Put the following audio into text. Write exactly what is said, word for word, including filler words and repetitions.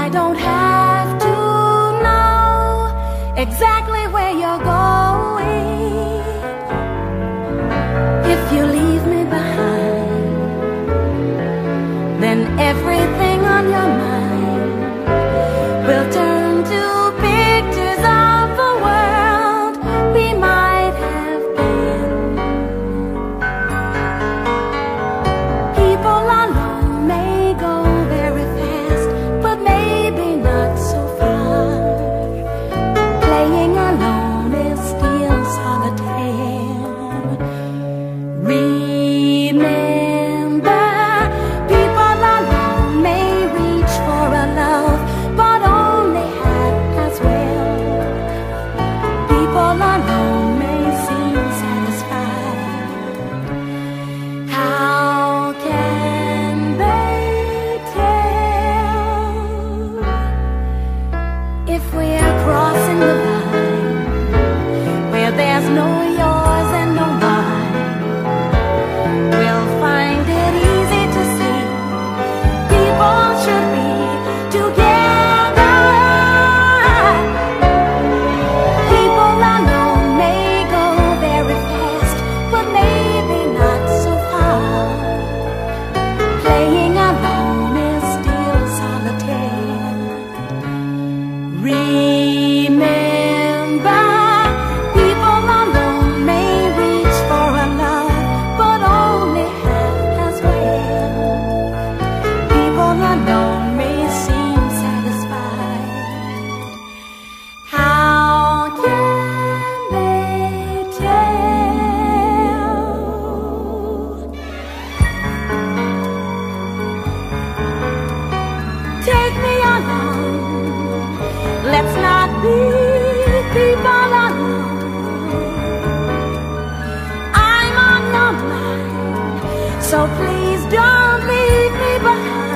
I don't have to know exactly where you're going. If you leave me behind, then everything on your mind will turn to pictures of the world we might have been. People alone may go very fast, but maybe not so far. Playing alone is still solitaire. Remember, people alone may reach for a love, but only half as well. People alone may seem satisfied. How can they tell if we are crossing the line where there's no yours and no mine? We'll find it easy to see people should be together. People alone may go very fast, but maybe not so far. Playing alone is still solitaire. Remember, people alone may reach for a love, but only half as well. People alone may seem satisfied. How can they tell? Take me along, let's not be people alone. I'm on your mind, so please don't leave me behind.